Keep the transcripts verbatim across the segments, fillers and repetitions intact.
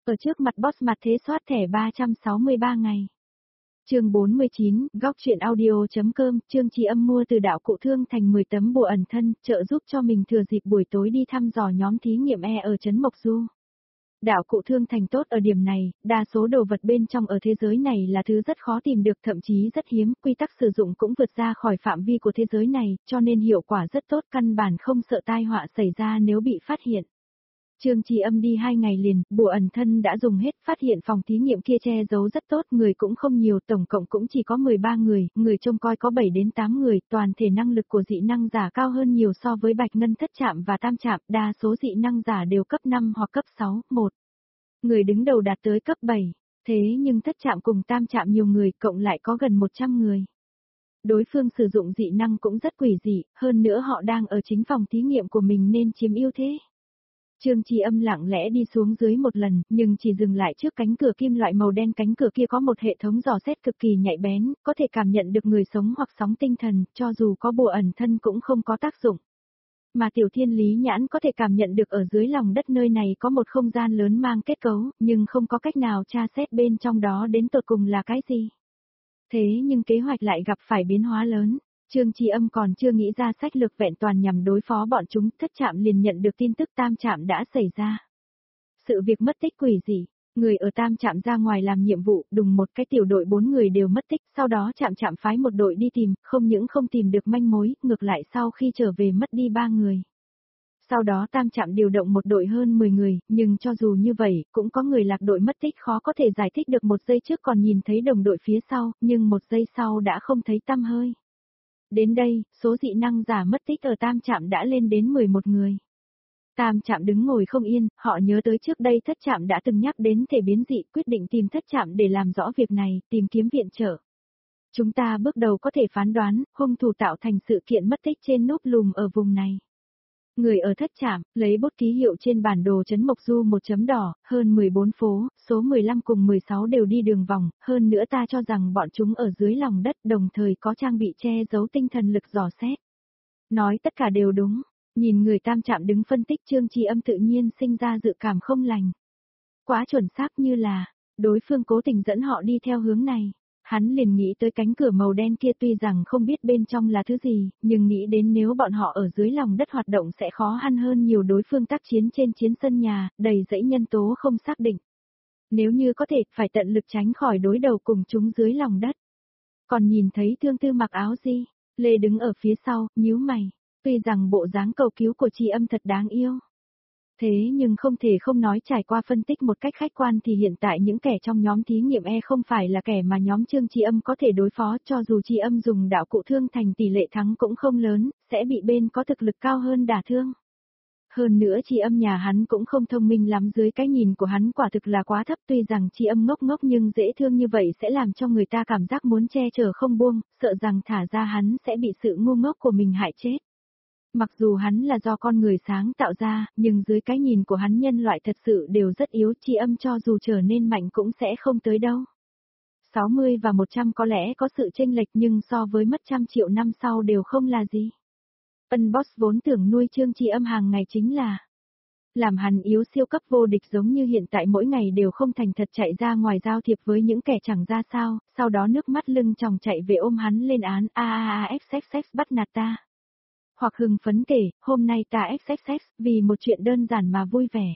Ở trước mặt boss mặt thế soát thẻ ba trăm sáu mươi ba ngày. Chương bốn mươi chín, góc truyện audio.com, Trương Chi Âm mua từ đạo cụ Thương Thành mười tấm bùa ẩn thân, trợ giúp cho mình thừa dịp buổi tối đi thăm dò nhóm thí nghiệm E ở trấn Mộc Du. Đạo cụ Thương Thành tốt ở điểm này, đa số đồ vật bên trong ở thế giới này là thứ rất khó tìm được, thậm chí rất hiếm, quy tắc sử dụng cũng vượt ra khỏi phạm vi của thế giới này, cho nên hiệu quả rất tốt, căn bản không sợ tai họa xảy ra nếu bị phát hiện. Trương Chi Âm đi hai ngày liền, bùa ẩn thân đã dùng hết, phát hiện phòng thí nghiệm kia che giấu rất tốt, người cũng không nhiều, tổng cộng cũng chỉ có mười ba người, người trông coi có bảy đến tám người, toàn thể năng lực của dị năng giả cao hơn nhiều so với Bạch Ngân Thất Trạm và Tam Trạm, đa số dị năng giả đều cấp năm hoặc cấp sáu, một. Người đứng đầu đạt tới cấp bảy, thế nhưng Thất Trạm cùng Tam Trạm nhiều người, cộng lại có gần một trăm người. Đối phương sử dụng dị năng cũng rất quỷ dị, hơn nữa họ đang ở chính phòng thí nghiệm của mình nên chiếm ưu thế. Trương Chi Âm lặng lẽ đi xuống dưới một lần, nhưng chỉ dừng lại trước cánh cửa kim loại màu đen, cánh cửa kia có một hệ thống dò xét cực kỳ nhạy bén, có thể cảm nhận được người sống hoặc sóng tinh thần, cho dù có bùa ẩn thân cũng không có tác dụng. Mà Tiểu Thiên Lý Nhãn có thể cảm nhận được ở dưới lòng đất nơi này có một không gian lớn mang kết cấu, nhưng không có cách nào tra xét bên trong đó đến tột cùng là cái gì. Thế nhưng kế hoạch lại gặp phải biến hóa lớn. Trương Chi Âm còn chưa nghĩ ra sách lược vẹn toàn nhằm đối phó bọn chúng, Thất Trạm liền nhận được tin tức Tam Trạm đã xảy ra. Sự việc mất tích quỷ dị, người ở Tam Trạm ra ngoài làm nhiệm vụ, đùng một cái tiểu đội bốn người đều mất tích, sau đó Trạm Trạm phái một đội đi tìm, không những không tìm được manh mối, ngược lại sau khi trở về mất đi ba người. Sau đó Tam Trạm điều động một đội hơn mười người, nhưng cho dù như vậy, cũng có người lạc đội mất tích, khó có thể giải thích được, một giây trước còn nhìn thấy đồng đội phía sau, nhưng một giây sau đã không thấy tăm hơi. Đến đây, số dị năng giả mất tích ở Tam Trạm đã lên đến mười một người. Tam Trạm đứng ngồi không yên, họ nhớ tới trước đây Thất Trạm đã từng nhắc đến thể biến dị, quyết định tìm Thất Trạm để làm rõ việc này, tìm kiếm viện trợ. Chúng ta bước đầu có thể phán đoán, hung thủ tạo thành sự kiện mất tích trên núp lùm ở vùng này. Người ở Thất Trạm, lấy bút ký hiệu trên bản đồ trấn Mộc Du một chấm đỏ, hơn mười bốn phố, số mười lăm cùng mười sáu đều đi đường vòng, hơn nữa ta cho rằng bọn chúng ở dưới lòng đất, đồng thời có trang bị che giấu tinh thần lực dò xét. Nói tất cả đều đúng, nhìn người Tam Trạm đứng phân tích, Trương Chi Âm tự nhiên sinh ra dự cảm không lành. Quá chuẩn xác, như là, đối phương cố tình dẫn họ đi theo hướng này. Hắn liền nghĩ tới cánh cửa màu đen kia, tuy rằng không biết bên trong là thứ gì, nhưng nghĩ đến nếu bọn họ ở dưới lòng đất hoạt động sẽ khó khăn hơn nhiều, đối phương tác chiến trên chiến sân nhà, đầy dãy nhân tố không xác định. Nếu như có thể, phải tận lực tránh khỏi đối đầu cùng chúng dưới lòng đất. Còn nhìn thấy Thương Tư mặc áo gì, Lê đứng ở phía sau, nhíu mày, tuy rằng bộ dáng cầu cứu của Chi Âm thật đáng yêu. Thế nhưng không thể không nói, trải qua phân tích một cách khách quan thì hiện tại những kẻ trong nhóm thí nghiệm E không phải là kẻ mà nhóm Trương Chi Âm có thể đối phó, cho dù Chi Âm dùng đạo cụ Thương Thành tỷ lệ thắng cũng không lớn, sẽ bị bên có thực lực cao hơn đả thương. Hơn nữa Chi Âm nhà hắn cũng không thông minh lắm, dưới cái nhìn của hắn quả thực là quá thấp, tuy rằng Chi Âm ngốc ngốc nhưng dễ thương như vậy sẽ làm cho người ta cảm giác muốn che chở không buông, sợ rằng thả ra hắn sẽ bị sự ngu ngốc của mình hại chết. Mặc dù hắn là do con người sáng tạo ra, nhưng dưới cái nhìn của hắn nhân loại thật sự đều rất yếu, Chi Âm cho dù trở nên mạnh cũng sẽ không tới đâu. sáu mươi và một trăm có lẽ có sự chênh lệch, nhưng so với mất trăm triệu năm sau đều không là gì. Ân Boss vốn tưởng nuôi Trương Chi Âm hàng ngày chính là làm hắn yếu siêu cấp vô địch, giống như hiện tại mỗi ngày đều không thành thật chạy ra ngoài giao thiệp với những kẻ chẳng ra sao, sau đó nước mắt lưng tròng chạy về ôm hắn lên án, a a a ép xếp xếp bắt nạt ta. Hoặc hưng phấn kể, hôm nay ta ép xếp xếp, vì một chuyện đơn giản mà vui vẻ.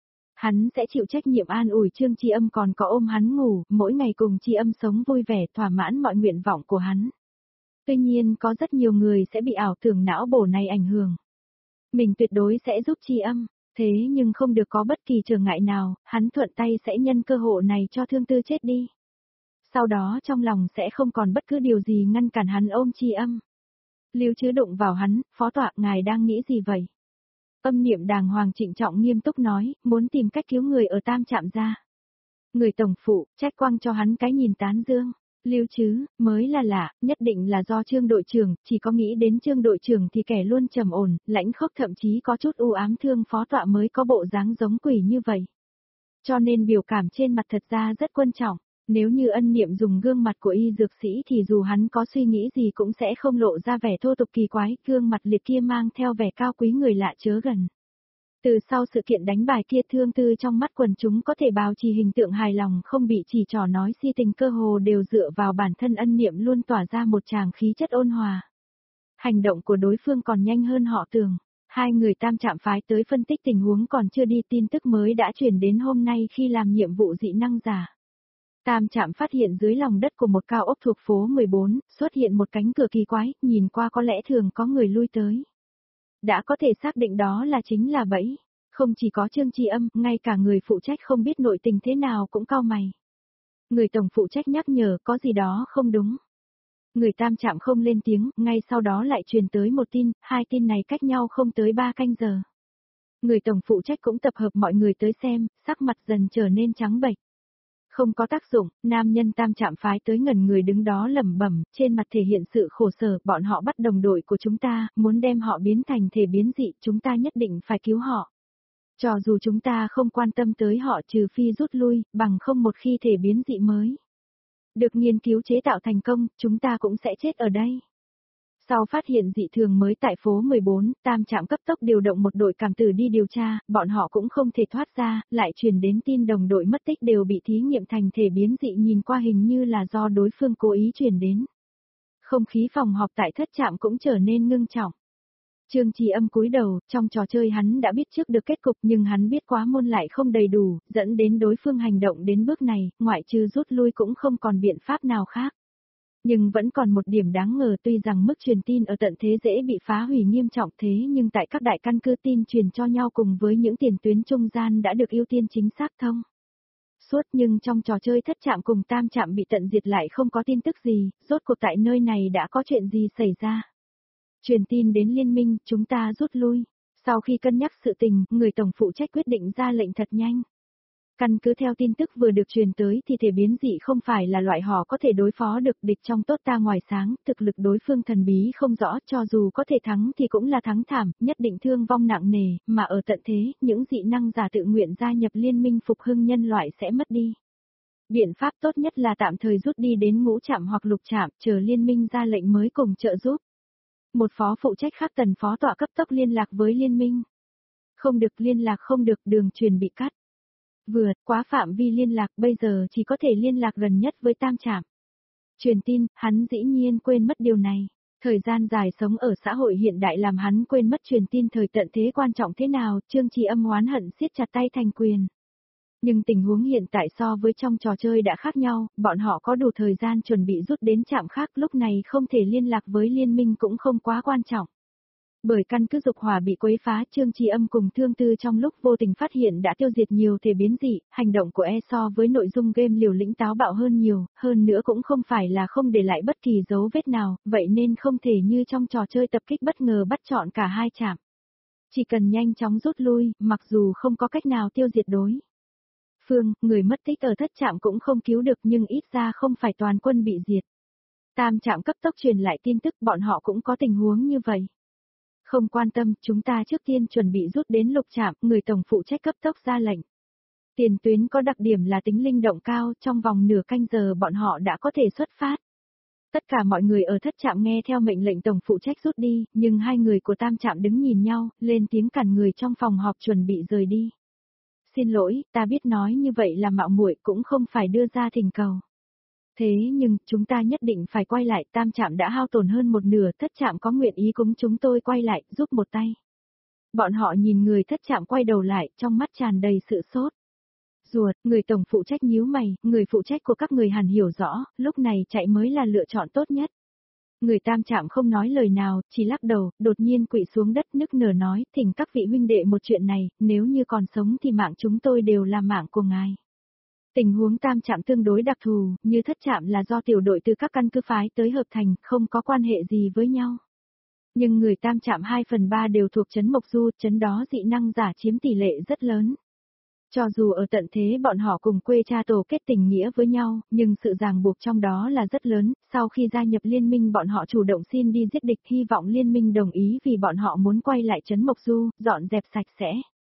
Hắn sẽ chịu trách nhiệm an ủi Trương Chi Âm, còn có ôm hắn ngủ, mỗi ngày cùng Chi Âm sống vui vẻ, thỏa mãn mọi nguyện vọng của hắn. Tuy nhiên có rất nhiều người sẽ bị ảo tưởng não bổ này ảnh hưởng. Mình tuyệt đối sẽ giúp Chi Âm, thế nhưng không được có bất kỳ trở ngại nào, hắn thuận tay sẽ nhân cơ hội này cho Thương Tư chết đi. Sau đó trong lòng sẽ không còn bất cứ điều gì ngăn cản hắn ôm Chi Âm. Lưu Trứ đụng vào hắn, phó tọa, ngài đang nghĩ gì vậy? Âm Niệm đàng hoàng trịnh trọng nghiêm túc nói, muốn tìm cách cứu người ở Tam Trạm ra. Người tổng phụ, trách quăng cho hắn cái nhìn tán dương. Lưu Trứ, mới là lạ, nhất định là do Trương đội trưởng, chỉ có nghĩ đến Trương đội trưởng thì kẻ luôn trầm ổn, lãnh khốc, thậm chí có chút u ám, thương phó tọa mới có bộ dáng giống quỷ như vậy. Cho nên biểu cảm trên mặt thật ra rất quan trọng. Nếu như Ân Niệm dùng gương mặt của y dược sĩ thì dù hắn có suy nghĩ gì cũng sẽ không lộ ra vẻ thô tục kỳ quái, gương mặt liệt kia mang theo vẻ cao quý người lạ chớ gần. Từ sau sự kiện đánh bài kia Thương Tư trong mắt quần chúng có thể bảo trì hình tượng hài lòng không bị chỉ trỏ nói si tình cơ hồ đều dựa vào bản thân ân niệm luôn tỏa ra một tràng khí chất ôn hòa. Hành động của đối phương còn nhanh hơn họ tưởng. Hai người tam trạm phái tới phân tích tình huống còn chưa đi tin tức mới đã chuyển đến hôm nay khi làm nhiệm vụ dị năng giả. Tam trạm phát hiện dưới lòng đất của một cao ốc thuộc phố mười bốn, xuất hiện một cánh cửa kỳ quái, nhìn qua có lẽ thường có người lui tới. Đã có thể xác định đó là chính là bẫy. Không chỉ có Trương Tri Âm, ngay cả người phụ trách không biết nội tình thế nào cũng cau mày. Người tổng phụ trách nhắc nhở có gì đó không đúng. Người tam trạm không lên tiếng, ngay sau đó lại truyền tới một tin, hai tin này cách nhau không tới ba canh giờ. Người tổng phụ trách cũng tập hợp mọi người tới xem, sắc mặt dần trở nên trắng bệch. Không có tác dụng, nam nhân tam trạm phái tới ngẩn người đứng đó lẩm bẩm, trên mặt thể hiện sự khổ sở, bọn họ bắt đồng đội của chúng ta, muốn đem họ biến thành thể biến dị, chúng ta nhất định phải cứu họ. Cho dù chúng ta không quan tâm tới họ trừ phi rút lui, bằng không một khi thể biến dị mới được nghiên cứu chế tạo thành công, chúng ta cũng sẽ chết ở đây. Sau phát hiện dị thường mới tại phố mười bốn, tam trạm cấp tốc điều động một đội cảm tử đi điều tra, bọn họ cũng không thể thoát ra, lại truyền đến tin đồng đội mất tích đều bị thí nghiệm thành thể biến dị nhìn qua hình như là do đối phương cố ý truyền đến. Không khí phòng họp tại thất trạm cũng trở nên ngưng trọng. Trương Tri Âm cúi đầu, trong trò chơi hắn đã biết trước được kết cục nhưng hắn biết quá môn lại không đầy đủ, dẫn đến đối phương hành động đến bước này, ngoại trừ rút lui cũng không còn biện pháp nào khác. Nhưng vẫn còn một điểm đáng ngờ tuy rằng mức truyền tin ở tận thế dễ bị phá hủy nghiêm trọng thế nhưng tại các đại căn cứ tin truyền cho nhau cùng với những tiền tuyến trung gian đã được ưu tiên chính xác thông suốt nhưng trong trò chơi thất trạm cùng tam trạm bị tận diệt lại không có tin tức gì, rốt cuộc tại nơi này đã có chuyện gì xảy ra. Truyền tin đến liên minh, chúng ta rút lui. Sau khi cân nhắc sự tình, người tổng phụ trách quyết định ra lệnh thật nhanh. Căn cứ theo tin tức vừa được truyền tới thì thể biến dị không phải là loại họ có thể đối phó được địch trong tốt ta ngoài sáng, thực lực đối phương thần bí không rõ cho dù có thể thắng thì cũng là thắng thảm, nhất định thương vong nặng nề, mà ở tận thế, những dị năng giả tự nguyện gia nhập liên minh phục hưng nhân loại sẽ mất đi. Biện pháp tốt nhất là tạm thời rút đi đến ngũ trạm hoặc lục trạm, chờ liên minh ra lệnh mới cùng trợ giúp. Một phó phụ trách khác tần phó tọa cấp tốc liên lạc với liên minh. Không được liên lạc không được đường truyền bị cắt. Vừa, quá phạm vi liên lạc bây giờ chỉ có thể liên lạc gần nhất với tam trạm. Truyền tin, hắn dĩ nhiên quên mất điều này. Thời gian dài sống ở xã hội hiện đại làm hắn quên mất truyền tin thời tận thế quan trọng thế nào, Trương Tri Âm oán hận siết chặt tay thành quyền. Nhưng tình huống hiện tại so với trong trò chơi đã khác nhau, bọn họ có đủ thời gian chuẩn bị rút đến trạm khác lúc này không thể liên lạc với liên minh cũng không quá quan trọng. Bởi căn cứ dục hỏa bị quấy phá Trương Tri Âm cùng Thương Tư trong lúc vô tình phát hiện đã tiêu diệt nhiều thể biến dị, hành động của E so với nội dung game liều lĩnh táo bạo hơn nhiều, hơn nữa cũng không phải là không để lại bất kỳ dấu vết nào, vậy nên không thể như trong trò chơi tập kích bất ngờ bắt chọn cả hai trạm. Chỉ cần nhanh chóng rút lui, mặc dù không có cách nào tiêu diệt đối phương, người mất tích ở thất trạm cũng không cứu được nhưng ít ra không phải toàn quân bị diệt. Tam trạm cấp tốc truyền lại tin tức bọn họ cũng có tình huống như vậy. Không quan tâm, chúng ta trước tiên chuẩn bị rút đến lục trạm, người tổng phụ trách cấp tốc ra lệnh. Tiền tuyến có đặc điểm là tính linh động cao, trong vòng nửa canh giờ bọn họ đã có thể xuất phát. Tất cả mọi người ở thất trạm nghe theo mệnh lệnh tổng phụ trách rút đi, nhưng hai người của tam trạm đứng nhìn nhau, lên tiếng cản người trong phòng họp chuẩn bị rời đi. Xin lỗi, ta biết nói như vậy là mạo muội cũng không phải đưa ra thỉnh cầu. Thế nhưng, chúng ta nhất định phải quay lại, tam trạm đã hao tổn hơn một nửa, thất trạm có nguyện ý cùng chúng tôi quay lại, giúp một tay. Bọn họ nhìn người thất trạm quay đầu lại, trong mắt tràn đầy sự sốt. Ruột, người tổng phụ trách nhíu mày, người phụ trách của các người hẳn hiểu rõ, lúc này chạy mới là lựa chọn tốt nhất. Người tam trạm không nói lời nào, chỉ lắc đầu, đột nhiên quỵ xuống đất nức nở nói, thỉnh các vị huynh đệ một chuyện này, nếu như còn sống thì mạng chúng tôi đều là mạng của ngài. Tình huống tam trạm tương đối đặc thù, như thất trạm là do tiểu đội từ các căn cứ phái tới hợp thành, không có quan hệ gì với nhau. Nhưng người tam trạm hai phần ba đều thuộc trấn Mộc Du, trấn đó dị năng giả chiếm tỷ lệ rất lớn. Cho dù ở tận thế bọn họ cùng quê cha tổ kết tình nghĩa với nhau, nhưng sự ràng buộc trong đó là rất lớn, sau khi gia nhập liên minh bọn họ chủ động xin đi giết địch hy vọng liên minh đồng ý vì bọn họ muốn quay lại trấn Mộc Du, dọn dẹp sạch sẽ.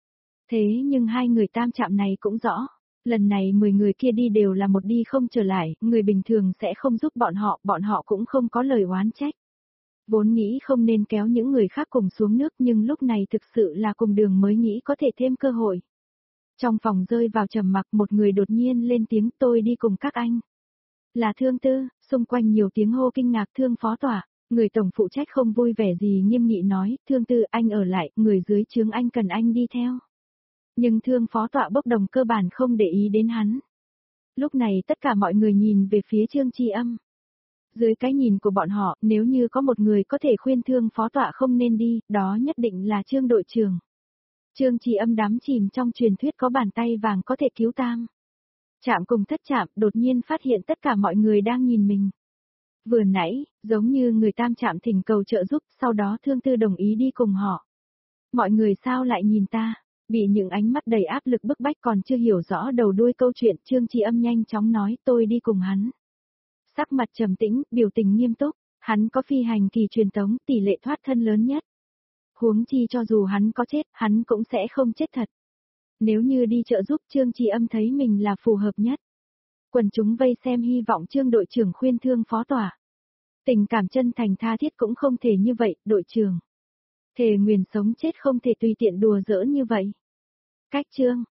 Thế nhưng hai người tam trạm này cũng rõ, lần này mười người kia đi đều là một đi không trở lại, người bình thường sẽ không giúp bọn họ, bọn họ cũng không có lời oán trách. Vốn nghĩ không nên kéo những người khác cùng xuống nước nhưng lúc này thực sự là cùng đường mới nghĩ có thể thêm cơ hội. Trong phòng rơi vào trầm mặc một người đột nhiên lên tiếng tôi đi cùng các anh. Là Thương Tư, xung quanh nhiều tiếng hô kinh ngạc Thương phó tỏa, người tổng phụ trách không vui vẻ gì nghiêm nghị nói, Thương Tư anh ở lại, người dưới trướng anh cần anh đi theo. Nhưng Thương phó tọa bốc đồng cơ bản không để ý đến hắn. Lúc này tất cả mọi người nhìn về phía Trương Chi Âm. Dưới cái nhìn của bọn họ, nếu như có một người có thể khuyên Thương phó tọa không nên đi, đó nhất định là Trương đội trưởng. Trương Chi Âm đắm chìm trong truyền thuyết có bàn tay vàng có thể cứu tam. Chạm cùng thất chạm, đột nhiên phát hiện tất cả mọi người đang nhìn mình. Vừa nãy, giống như người tam chạm thỉnh cầu trợ giúp, sau đó Thương Tư đồng ý đi cùng họ. Mọi người sao lại nhìn ta? Bị những ánh mắt đầy áp lực bức bách còn chưa hiểu rõ đầu đuôi câu chuyện, Trương Chi Âm nhanh chóng nói tôi đi cùng hắn. Sắc mặt trầm tĩnh, biểu tình nghiêm túc, hắn có phi hành kỳ truyền tống, tỷ lệ thoát thân lớn nhất. Huống chi cho dù hắn có chết, hắn cũng sẽ không chết thật. Nếu như đi trợ giúp Trương Chi Âm thấy mình là phù hợp nhất. Quần chúng vây xem hy vọng Trương đội trưởng khuyên Thương phó tỏa. Tình cảm chân thành tha thiết cũng không thể như vậy, đội trưởng. Thề nguyền sống chết không thể tùy tiện đùa giỡn như vậy. Cách Trương